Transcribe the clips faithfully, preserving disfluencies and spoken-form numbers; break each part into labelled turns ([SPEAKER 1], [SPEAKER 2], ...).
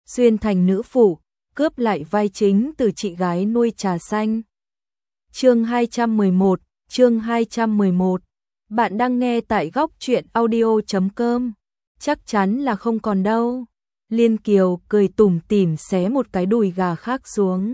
[SPEAKER 1] xuyên thành nữ phụ, cướp lại vai chính từ chị gái nuôi trà xanh. Chương hai trăm mười một, chương hai trăm mười một. Bạn đang nghe tại góc truyện audio chấm com. Chắc chắn là không còn đâu. Liên Kiều cười tủm tỉm xé một cái đùi gà khác xuống.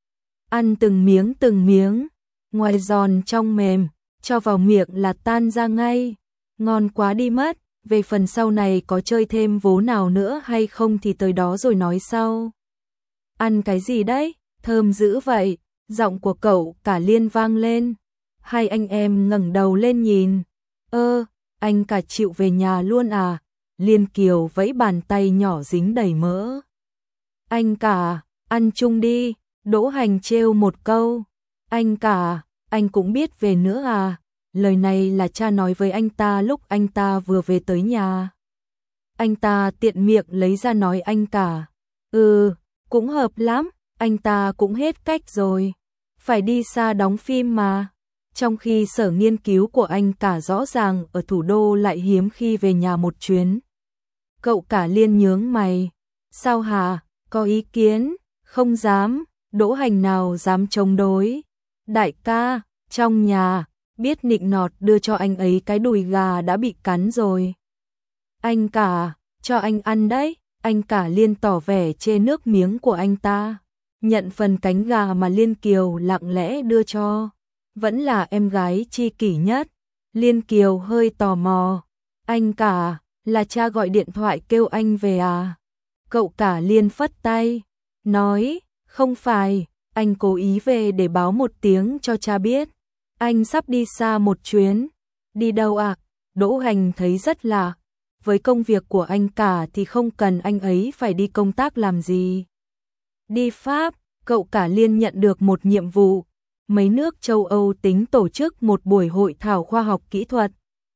[SPEAKER 1] Ăn từng miếng từng miếng, ngoài giòn trong mềm, cho vào miệng là tan ra ngay. Ngon quá đi mất, về phần sau này có chơi thêm vố nào nữa hay không thì tới đó rồi nói sau. Ăn cái gì đấy, thơm dữ vậy, giọng của cậu cả Liên vang lên. Hai anh em ngẩng đầu lên nhìn. Ơ, anh cả chịu về nhà luôn à? Liên Kiều vẫy bàn tay nhỏ dính đầy mỡ. Anh cả, ăn chung đi, Đỗ Hành trêu một câu. Anh cả, anh cũng biết về nữa à? Lời này là cha nói với anh ta lúc anh ta vừa về tới nhà. Anh ta tiện miệng lấy ra nói anh cả. Ừ, cũng hợp lắm, anh ta cũng hết cách rồi. Phải đi xa đóng phim mà. Trong khi sở nghiên cứu của anh cả rõ ràng ở thủ đô lại hiếm khi về nhà một chuyến. Cậu cả Liên nhướng mày. Sao hả, có ý kiến? Không dám, Đỗ Hành nào dám chống đối. Đại ca, trong nhà, biết nịnh nọt đưa cho anh ấy cái đùi gà đã bị cắn rồi. Anh cả, cho anh ăn đấy. Anh cả Liên tỏ vẻ chê nước miếng của anh ta. Nhận phần cánh gà mà Liên Kiều lặng lẽ đưa cho. Vẫn là em gái chi kỷ nhất. Liên Kiều hơi tò mò. Anh cả, là cha gọi điện thoại kêu anh về à? Cậu cả Liên phất tay. Nói, không phải, anh cố ý về để báo một tiếng cho cha biết. Anh sắp đi xa một chuyến. Đi đâu ạ? À? Đỗ Hành thấy rất lạ. Với công việc của anh cả thì không cần anh ấy phải đi công tác làm gì. Đi Pháp, cậu cả Liên nhận được một nhiệm vụ. Mấy nước châu Âu tính tổ chức một buổi hội thảo khoa học kỹ thuật.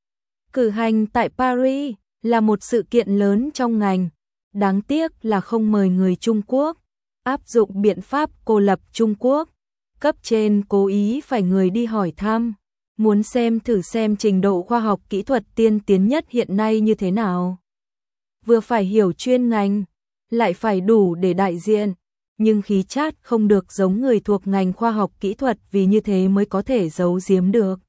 [SPEAKER 1] Cử hành tại Paris là một sự kiện lớn trong ngành. Đáng tiếc là không mời người Trung Quốc. Áp dụng biện pháp cô lập Trung Quốc. Cấp trên cố ý phải người đi hỏi thăm. Muốn xem thử xem trình độ khoa học kỹ thuật tiên tiến nhất hiện nay như thế nào. Vừa phải hiểu chuyên ngành, lại phải đủ để đại diện. Nhưng khí chất không được giống người thuộc ngành khoa học kỹ thuật vì như thế mới có thể giấu giếm được.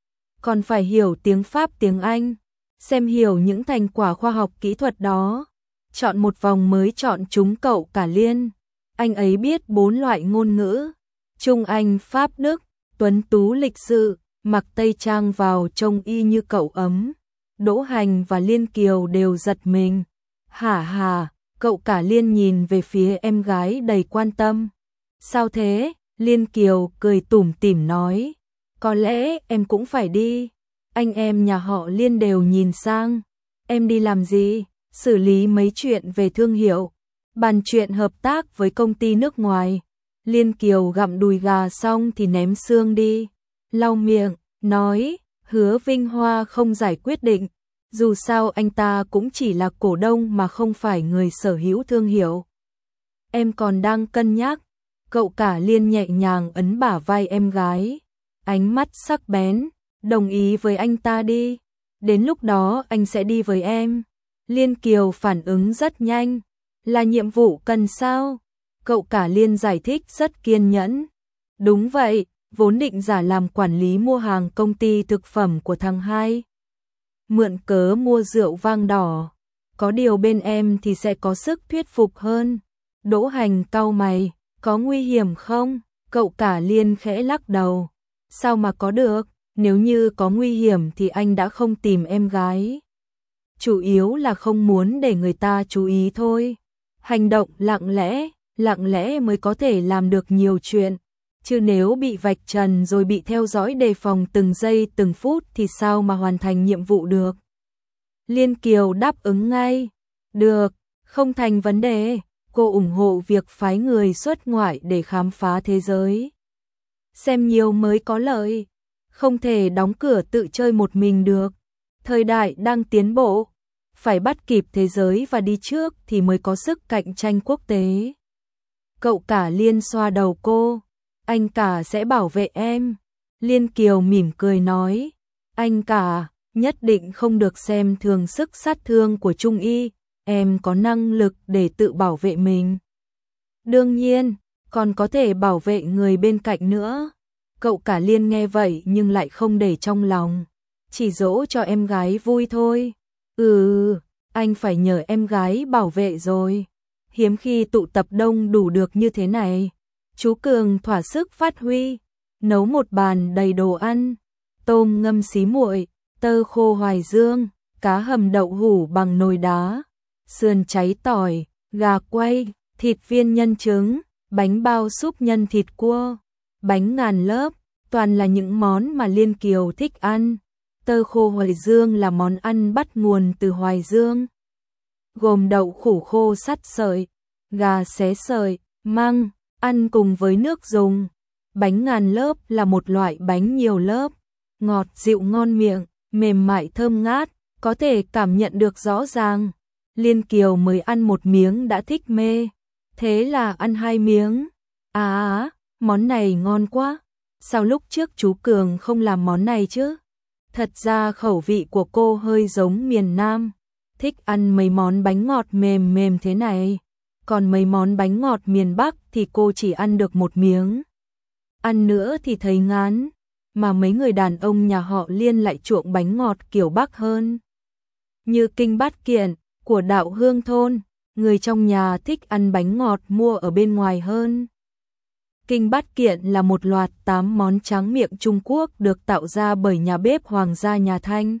[SPEAKER 1] Còn phải hiểu tiếng Pháp tiếng Anh, xem hiểu những thành quả khoa học kỹ thuật đó. Chọn một vòng mới chọn chúng cậu cả Liên. Anh ấy biết bốn loại ngôn ngữ. Trung Anh, Pháp, Đức, tuấn tú lịch sự, mặc tây trang vào trông y như cậu ấm. Đỗ Hành và Liên Kiều đều giật mình. Hả hà, cậu cả Liên nhìn về phía em gái đầy quan tâm. Sao thế? Liên Kiều cười tủm tỉm nói. Có lẽ em cũng phải đi. Anh em nhà họ Liên đều nhìn sang. Em đi làm gì? Xử lý mấy chuyện về thương hiệu. Bàn chuyện hợp tác với công ty nước ngoài. Liên Kiều gặm đùi gà xong thì ném xương đi. Lau miệng, nói, Hứa Vinh Hoa không giải quyết định. Dù sao anh ta cũng chỉ là cổ đông mà không phải người sở hữu thương hiệu. Em còn đang cân nhắc. Cậu cả Liên nhẹ nhàng ấn bả vai em gái. Ánh mắt sắc bén, đồng ý với anh ta đi. Đến lúc đó anh sẽ đi với em. Liên Kiều phản ứng rất nhanh. Là nhiệm vụ cần sao? Cậu cả Liên giải thích rất kiên nhẫn. Đúng vậy, vốn định giả làm quản lý mua hàng công ty thực phẩm của thằng hai. Mượn cớ mua rượu vang đỏ. Có điều bên em thì sẽ có sức thuyết phục hơn. Đỗ Hành cau mày, có nguy hiểm không? Cậu cả Liên khẽ lắc đầu. Sao mà có được, nếu như có nguy hiểm thì anh đã không tìm em gái. Chủ yếu là không muốn để người ta chú ý thôi. Hành động lặng lẽ, lặng lẽ mới có thể làm được nhiều chuyện. Chứ nếu bị vạch trần rồi bị theo dõi đề phòng từng giây từng phút thì sao mà hoàn thành nhiệm vụ được. Liên Kiều đáp ứng ngay. Được, không thành vấn đề. Cô ủng hộ việc phái người xuất ngoại để khám phá thế giới. Xem nhiều mới có lợi. Không thể đóng cửa tự chơi một mình được. Thời đại đang tiến bộ. Phải bắt kịp thế giới và đi trước thì mới có sức cạnh tranh quốc tế. Cậu cả Liên xoa đầu cô. Anh cả sẽ bảo vệ em. Liên Kiều mỉm cười nói. Anh cả, nhất định không được xem thường sức sát thương của Trung Y. em có năng lực để tự bảo vệ mình. Đương nhiên, còn có thể bảo vệ người bên cạnh nữa. Cậu cả Liên nghe vậy nhưng lại không để trong lòng, chỉ dỗ cho em gái vui thôi. Ừ, anh phải nhờ em gái bảo vệ rồi. Hiếm khi tụ tập đông đủ được như thế này. Chú Cường thỏa sức phát huy, nấu một bàn đầy đồ ăn, tôm ngâm xí muội, tơ khô hoài dương, cá hầm đậu hủ bằng nồi đá, sườn cháy tỏi, gà quay, thịt viên nhân trứng, bánh bao súp nhân thịt cua, bánh ngàn lớp, toàn là những món mà Liên Kiều thích ăn. Tơ khô hoài dương là món ăn bắt nguồn từ Hoài Dương, gồm đậu khủ khô sắt sợi, gà xé sợi, măng, ăn cùng với nước dùng. Bánh ngàn lớp là một loại bánh nhiều lớp, ngọt dịu ngon miệng, mềm mại thơm ngát, có thể cảm nhận được rõ ràng. Liên Kiều mới ăn một miếng đã thích mê, thế là ăn hai miếng. À, món này ngon quá, sao lúc trước chú Cường không làm món này chứ? Thật ra khẩu vị của cô hơi giống miền Nam, thích ăn mấy món bánh ngọt mềm mềm thế này. Còn mấy món bánh ngọt miền Bắc thì cô chỉ ăn được một miếng. Ăn nữa thì thấy ngán, mà mấy người đàn ông nhà họ Liên lại chuộng bánh ngọt kiểu Bắc hơn. Như Kinh Bát Kiện của Đạo Hương thôn, người trong nhà thích ăn bánh ngọt mua ở bên ngoài hơn. Kinh Bát Kiện là một loạt tám món tráng miệng Trung Quốc được tạo ra bởi nhà bếp Hoàng gia nhà Thanh.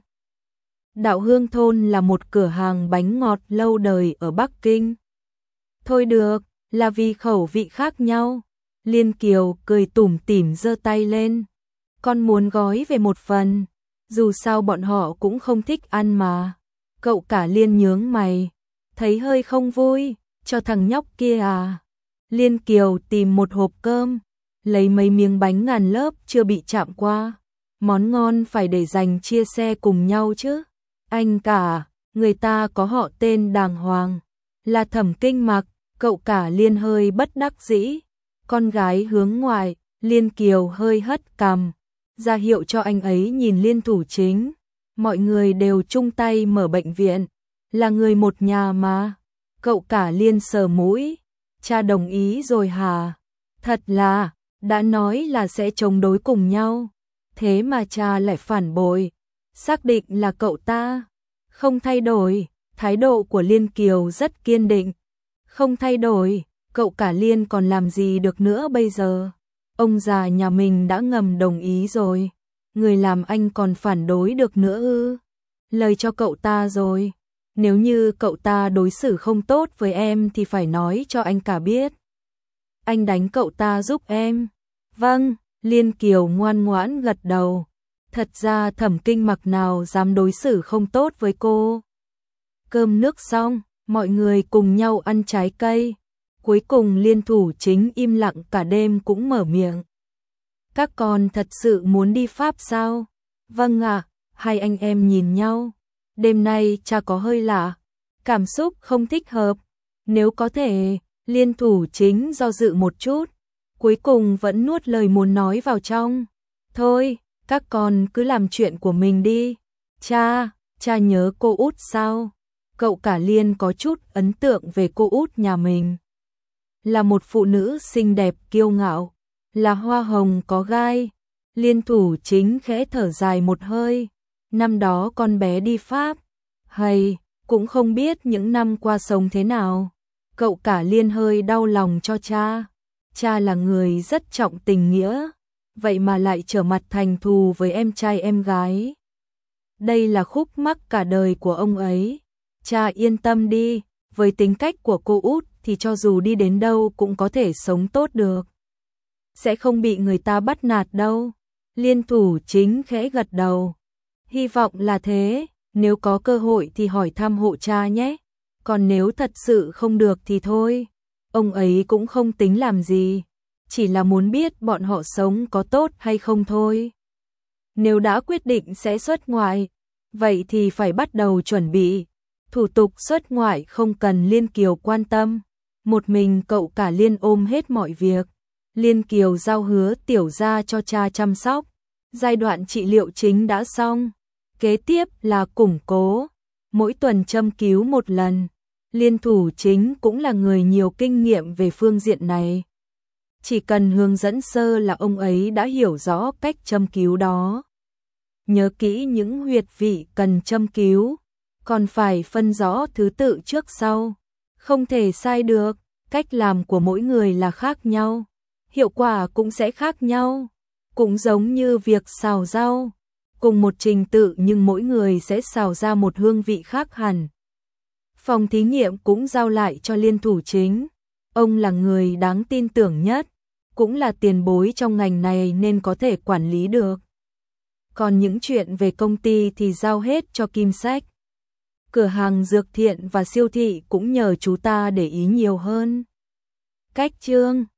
[SPEAKER 1] Đạo Hương thôn là một cửa hàng bánh ngọt lâu đời ở Bắc Kinh. Thôi được, là vì khẩu vị khác nhau. Liên Kiều cười tủm tỉm giơ tay lên. Con muốn gói về một phần, dù sao bọn họ cũng không thích ăn mà. Cậu cả Liên nhướng mày, thấy hơi không vui, cho thằng nhóc kia à. Liên Kiều tìm một hộp cơm, lấy mấy miếng bánh ngàn lớp chưa bị chạm qua. Món ngon phải để dành chia sẻ cùng nhau chứ. Anh cả, người ta có họ tên đàng hoàng, là Thẩm Kinh Mặc. Cậu cả Liên hơi bất đắc dĩ, con gái hướng ngoại. Liên Kiều hơi hất cằm, ra hiệu cho anh ấy nhìn Liên Thủ Chính. Mọi người đều chung tay mở bệnh viện, là người một nhà mà. Cậu cả Liên sờ mũi, cha đồng ý rồi hả? Thật là, đã nói là sẽ chống đối cùng nhau, thế mà cha lại phản bội. Xác định là cậu ta không thay đổi. Thái độ của Liên Kiều rất kiên định. Không thay đổi, cậu cả Liên còn làm gì được nữa bây giờ? Ông già nhà mình đã ngầm đồng ý rồi, người làm anh còn phản đối được nữa ư? Lời cho cậu ta rồi, nếu như cậu ta đối xử không tốt với em thì phải nói cho anh cả biết. Anh đánh cậu ta giúp em. Vâng, Liên Kiều ngoan ngoãn gật đầu. Thật ra Thẩm Kinh Mặc nào dám đối xử không tốt với cô. Cơm nước xong, mọi người cùng nhau ăn trái cây. Cuối cùng Liên Thủ Chính im lặng cả đêm cũng mở miệng. Các con thật sự muốn đi Pháp sao? Vâng ạ, hai anh em nhìn nhau. Đêm nay cha có hơi lạ, cảm xúc không thích hợp. Nếu có thể, Liên Thủ Chính do dự một chút, cuối cùng vẫn nuốt lời muốn nói vào trong. Thôi, các con cứ làm chuyện của mình đi. Cha, cha nhớ cô út sao? Cậu cả Liên có chút ấn tượng về cô út nhà mình. Là một phụ nữ xinh đẹp kiêu ngạo, là hoa hồng có gai. Liên Thủ Chính khẽ thở dài một hơi. Năm đó con bé đi Pháp, hay cũng không biết những năm qua sống thế nào. Cậu cả Liên hơi đau lòng cho cha. Cha là người rất trọng tình nghĩa, vậy mà lại trở mặt thành thù với em trai em gái. Đây là khúc mắc cả đời của ông ấy. Cha yên tâm đi, với tính cách của cô út thì cho dù đi đến đâu cũng có thể sống tốt được. Sẽ không bị người ta bắt nạt đâu. Liên Thủ Chính khẽ gật đầu. Hy vọng là thế, nếu có cơ hội thì hỏi thăm hộ cha nhé. Còn nếu thật sự không được thì thôi. Ông ấy cũng không tính làm gì, chỉ là muốn biết bọn họ sống có tốt hay không thôi. Nếu đã quyết định sẽ xuất ngoại, vậy thì phải bắt đầu chuẩn bị. Thủ tục xuất ngoại không cần Liên Kiều quan tâm, một mình cậu cả Liên ôm hết mọi việc. Liên Kiều giao hứa tiểu gia cho cha chăm sóc. Giai đoạn trị liệu chính đã xong, kế tiếp là củng cố, mỗi tuần châm cứu một lần. Liên thủ chính cũng là người nhiều kinh nghiệm về phương diện này. Chỉ cần hướng dẫn sơ là ông ấy đã hiểu rõ cách châm cứu đó. Nhớ kỹ những huyệt vị cần châm cứu, còn phải phân rõ thứ tự trước sau. Không thể sai được, cách làm của mỗi người là khác nhau. Hiệu quả cũng sẽ khác nhau. Cũng giống như việc xào rau. Cùng một trình tự nhưng mỗi người sẽ xào ra một hương vị khác hẳn. Phòng thí nghiệm cũng giao lại cho liên thủ chính. Ông là người đáng tin tưởng nhất, cũng là tiền bối trong ngành này nên có thể quản lý được. Còn những chuyện về công ty thì giao hết cho Kim Sách. Cửa hàng dược thiện và siêu thị cũng nhờ chú ta để ý nhiều hơn. Cách chương